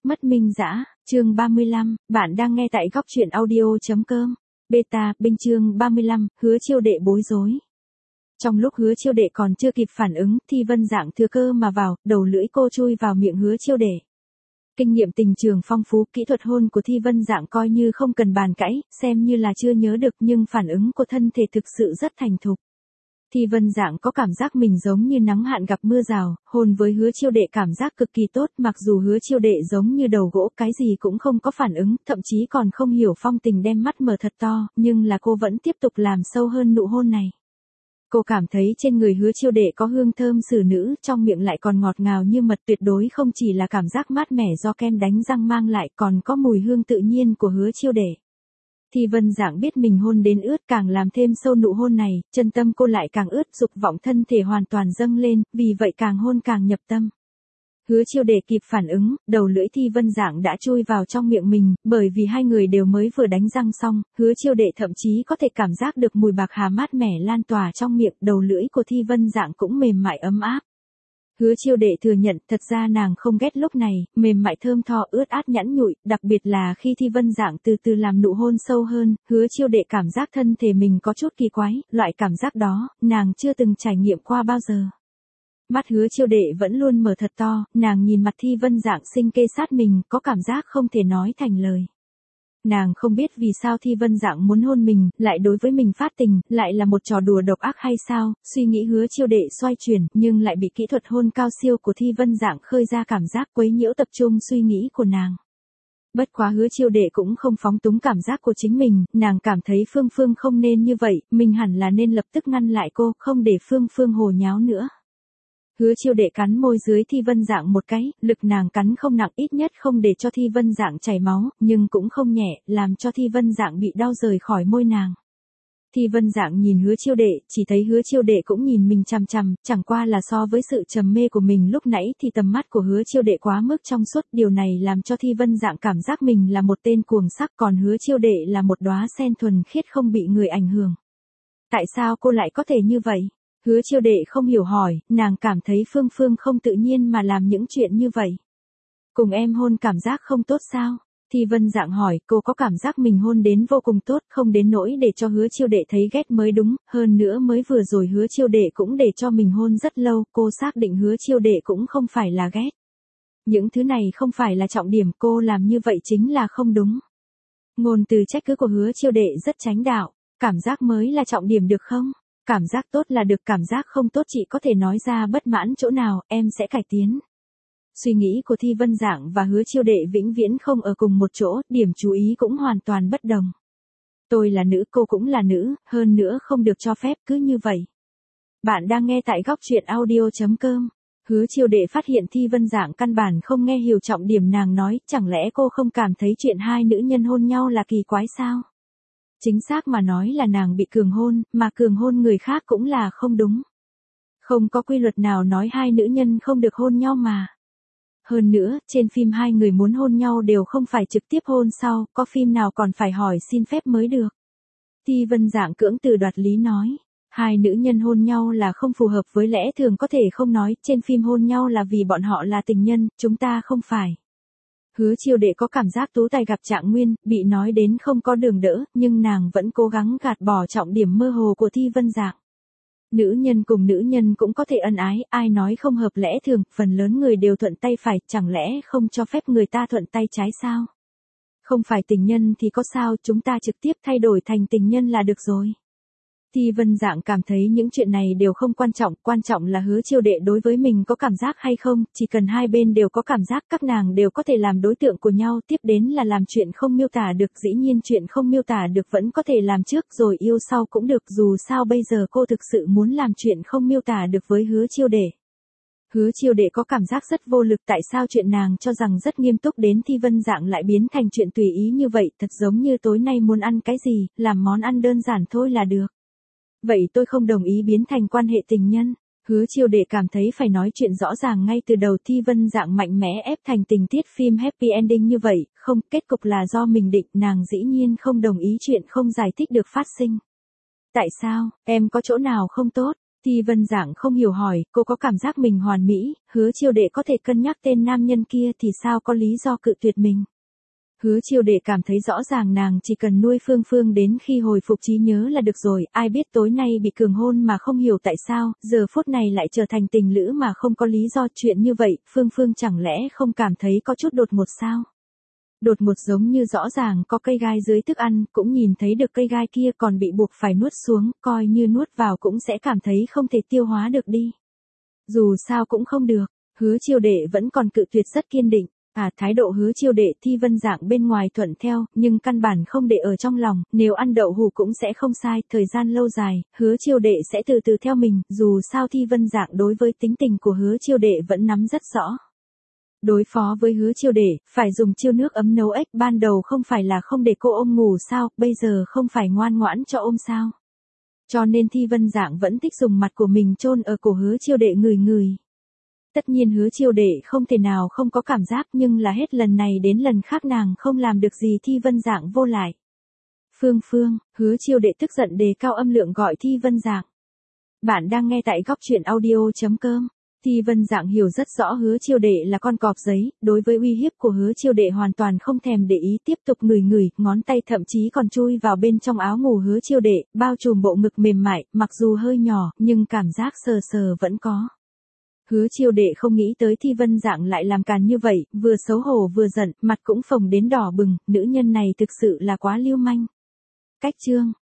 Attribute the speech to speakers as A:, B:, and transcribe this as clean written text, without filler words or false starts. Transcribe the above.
A: Mất Minh Dã, chương 35, bạn đang nghe tại góc truyện audio.com. Beta, binh chương 35, Hứa Chiêu Đệ bối rối. Trong lúc Hứa Chiêu Đệ còn chưa kịp phản ứng, Thi Vân Dạng thừa cơ mà vào, đầu lưỡi cô chui vào miệng Hứa Chiêu Đệ. Kinh nghiệm tình trường phong phú, kỹ thuật hôn của Thi Vân Dạng coi như không cần bàn cãi, xem như là chưa nhớ được, nhưng phản ứng của thân thể thực sự rất thành thục. Thi Vân Dạng có cảm giác mình giống như nắng hạn gặp mưa rào, hôn với Hứa Chiêu Đệ cảm giác cực kỳ tốt, mặc dù Hứa Chiêu Đệ giống như đầu gỗ, cái gì cũng không có phản ứng, thậm chí còn không hiểu phong tình đem mắt mở thật to, nhưng là cô vẫn tiếp tục làm sâu hơn nụ hôn này. Cô cảm thấy trên người Hứa Chiêu Đệ có hương thơm xử nữ, trong miệng lại còn ngọt ngào như mật, tuyệt đối không chỉ là cảm giác mát mẻ do kem đánh răng mang lại, còn có mùi hương tự nhiên của Hứa Chiêu Đệ. Thi Vân Dạng biết mình hôn đến ướt, càng làm thêm sâu nụ hôn này, chân tâm cô lại càng ướt, dục vọng thân thể hoàn toàn dâng lên, vì vậy càng hôn càng nhập tâm. Hứa Chiêu Đệ kịp phản ứng, đầu lưỡi Thi Vân Dạng đã chui vào trong miệng mình, bởi vì hai người đều mới vừa đánh răng xong, Hứa Chiêu Đệ thậm chí có thể cảm giác được mùi bạc hà mát mẻ lan tỏa trong miệng, đầu lưỡi của Thi Vân Dạng cũng mềm mại ấm áp. Hứa Chiêu Đệ thừa nhận, thật ra nàng không ghét lúc này, mềm mại thơm tho ướt át nhẵn nhụi, đặc biệt là khi Thi Vân Dạng từ từ làm nụ hôn sâu hơn, Hứa Chiêu Đệ cảm giác thân thể mình có chút kỳ quái, loại cảm giác đó, nàng chưa từng trải nghiệm qua bao giờ. Mắt Hứa Chiêu Đệ vẫn luôn mở thật to, nàng nhìn mặt Thi Vân Dạng xinh kê sát mình, có cảm giác không thể nói thành lời. Nàng không biết vì sao Thi Vân Dạng muốn hôn mình, lại đối với mình phát tình, lại là một trò đùa độc ác hay sao, suy nghĩ Hứa Chiêu Đệ xoay chuyển, nhưng lại bị kỹ thuật hôn cao siêu của Thi Vân Dạng khơi ra cảm giác quấy nhiễu tập trung suy nghĩ của nàng. Bất quá Hứa Chiêu Đệ cũng không phóng túng cảm giác của chính mình, nàng cảm thấy Phương Phương không nên như vậy, mình hẳn là nên lập tức ngăn lại cô, không để Phương Phương hồ nháo nữa. Hứa Chiêu Đệ cắn môi dưới Thi Vân Dạng một cái, lực nàng cắn không nặng, ít nhất không để cho Thi Vân Dạng chảy máu, nhưng cũng không nhẹ, làm cho Thi Vân Dạng bị đau rời khỏi môi nàng. Thi Vân Dạng nhìn Hứa Chiêu Đệ, chỉ thấy Hứa Chiêu Đệ cũng nhìn mình chằm chằm, chẳng qua là so với sự trầm mê của mình lúc nãy thì tầm mắt của Hứa Chiêu Đệ quá mức trong suốt, điều này làm cho Thi Vân Dạng cảm giác mình là một tên cuồng sắc, còn Hứa Chiêu Đệ là một đóa sen thuần khiết không bị người ảnh hưởng. Tại sao cô lại có thể như vậy? Hứa Chiêu Đệ không hiểu hỏi, nàng cảm thấy Phương Phương không tự nhiên mà làm những chuyện như vậy. Cùng em hôn cảm giác không tốt sao? Thi Vân Dạng hỏi, cô có cảm giác mình hôn đến vô cùng tốt, không đến nỗi để cho Hứa Chiêu Đệ thấy ghét mới đúng, hơn nữa mới vừa rồi Hứa Chiêu Đệ cũng để cho mình hôn rất lâu, cô xác định Hứa Chiêu Đệ cũng không phải là ghét. Những thứ này không phải là trọng điểm, cô làm như vậy chính là không đúng. Ngôn từ trách cứ của Hứa Chiêu Đệ rất chánh đạo, cảm giác mới là trọng điểm được không? Cảm giác tốt là được, cảm giác không tốt chị có thể nói ra bất mãn chỗ nào, em sẽ cải tiến. Suy nghĩ của Thi Vân Dạng và Hứa Chiêu Đệ vĩnh viễn không ở cùng một chỗ, điểm chú ý cũng hoàn toàn bất đồng. Tôi là nữ, cô cũng là nữ, hơn nữa không được cho phép cứ như vậy. Bạn đang nghe tại góc truyện audio.com. Hứa Chiêu Đệ phát hiện Thi Vân Dạng căn bản không nghe hiểu trọng điểm nàng nói, chẳng lẽ cô không cảm thấy chuyện hai nữ nhân hôn nhau là kỳ quái sao? Chính xác mà nói là nàng bị cường hôn, mà cường hôn người khác cũng là không đúng. Không có quy luật nào nói hai nữ nhân không được hôn nhau mà. Hơn nữa, trên phim hai người muốn hôn nhau đều không phải trực tiếp hôn sau, có phim nào còn phải hỏi xin phép mới được. Thi Vân Dạng cưỡng từ đoạt lý nói, hai nữ nhân hôn nhau là không phù hợp với lẽ thường, có thể không nói, trên phim hôn nhau là vì bọn họ là tình nhân, chúng ta không phải. Hứa Chiêu Đệ có cảm giác tú tài gặp trạng nguyên, bị nói đến không có đường đỡ, nhưng nàng vẫn cố gắng gạt bỏ trọng điểm mơ hồ của Thi Vân Dạng. Nữ nhân cùng nữ nhân cũng có thể ân ái, ai nói không hợp lẽ thường, phần lớn người đều thuận tay phải, chẳng lẽ không cho phép người ta thuận tay trái sao? Không phải tình nhân thì có sao, chúng ta trực tiếp thay đổi thành tình nhân là được rồi. Thi Vân Dạng cảm thấy những chuyện này đều không quan trọng là Hứa Chiêu Đệ đối với mình có cảm giác hay không, chỉ cần hai bên đều có cảm giác các nàng đều có thể làm đối tượng của nhau, tiếp đến là làm chuyện không miêu tả được, dĩ nhiên chuyện không miêu tả được vẫn có thể làm trước rồi yêu sau cũng được, dù sao bây giờ cô thực sự muốn làm chuyện không miêu tả được với Hứa Chiêu Đệ. Hứa Chiêu Đệ có cảm giác rất vô lực, tại sao chuyện nàng cho rằng rất nghiêm túc đến Thi Vân Dạng lại biến thành chuyện tùy ý như vậy, thật giống như tối nay muốn ăn cái gì, làm món ăn đơn giản thôi là được. Vậy tôi không đồng ý biến thành quan hệ tình nhân. Hứa Chiêu Đệ cảm thấy phải nói chuyện rõ ràng ngay từ đầu. Thi Vân Dạng mạnh mẽ ép thành tình tiết phim happy ending như vậy, không, kết cục là do mình định, nàng dĩ nhiên không đồng ý chuyện không giải thích được phát sinh. Tại sao, em có chỗ nào không tốt? Thi Vân Dạng không hiểu hỏi, cô có cảm giác mình hoàn mỹ, Hứa Chiêu Đệ có thể cân nhắc tên nam nhân kia thì sao có lý do cự tuyệt mình. Hứa Chiêu Đệ cảm thấy rõ ràng nàng chỉ cần nuôi Phương Phương đến khi hồi phục trí nhớ là được rồi, ai biết tối nay bị cường hôn mà không hiểu tại sao, giờ phút này lại trở thành tình lữ mà không có lý do. Chuyện như vậy, Phương Phương chẳng lẽ không cảm thấy có chút đột ngột sao? Đột ngột giống như rõ ràng có cây gai dưới thức ăn, cũng nhìn thấy được cây gai kia còn bị buộc phải nuốt xuống, coi như nuốt vào cũng sẽ cảm thấy không thể tiêu hóa được đi. Dù sao cũng không được, Hứa Chiêu Đệ vẫn còn cự tuyệt rất kiên định. Thái độ Hứa Chiêu Đệ Thi Vân Dạng bên ngoài thuận theo, nhưng căn bản không để ở trong lòng, nếu ăn đậu hũ cũng sẽ không sai, thời gian lâu dài, Hứa Chiêu Đệ sẽ từ từ theo mình, dù sao Thi Vân Dạng đối với tính tình của Hứa Chiêu Đệ vẫn nắm rất rõ. Đối phó với Hứa Chiêu Đệ, phải dùng chiêu nước ấm nấu ếch, ban đầu không phải là không để cô ôm ngủ sao, bây giờ không phải ngoan ngoãn cho ôm sao. Cho nên Thi Vân Dạng vẫn thích dùng mặt của mình chôn ở cổ Hứa Chiêu Đệ ngửi ngửi. Tất nhiên Hứa Chiêu Đệ không thể nào không có cảm giác, nhưng là hết lần này đến lần khác nàng không làm được gì Thi Vân Dạng vô lại. Phương Phương, Hứa Chiêu Đệ tức giận đề cao âm lượng gọi Thi Vân Dạng. Bạn đang nghe tại góc truyện audio.com. Thi Vân Dạng hiểu rất rõ Hứa Chiêu Đệ là con cọp giấy, đối với uy hiếp của Hứa Chiêu Đệ hoàn toàn không thèm để ý, tiếp tục ngửi ngửi, ngón tay thậm chí còn chui vào bên trong áo ngủ Hứa Chiêu Đệ, bao trùm bộ ngực mềm mại, mặc dù hơi nhỏ, nhưng cảm giác sờ sờ vẫn có. Hứa Chiêu Đệ không nghĩ tới Thi Vân Dạng lại làm càn như vậy, vừa xấu hổ vừa giận, mặt cũng phồng đến đỏ bừng, nữ nhân này thực sự là quá lưu manh. Cách chương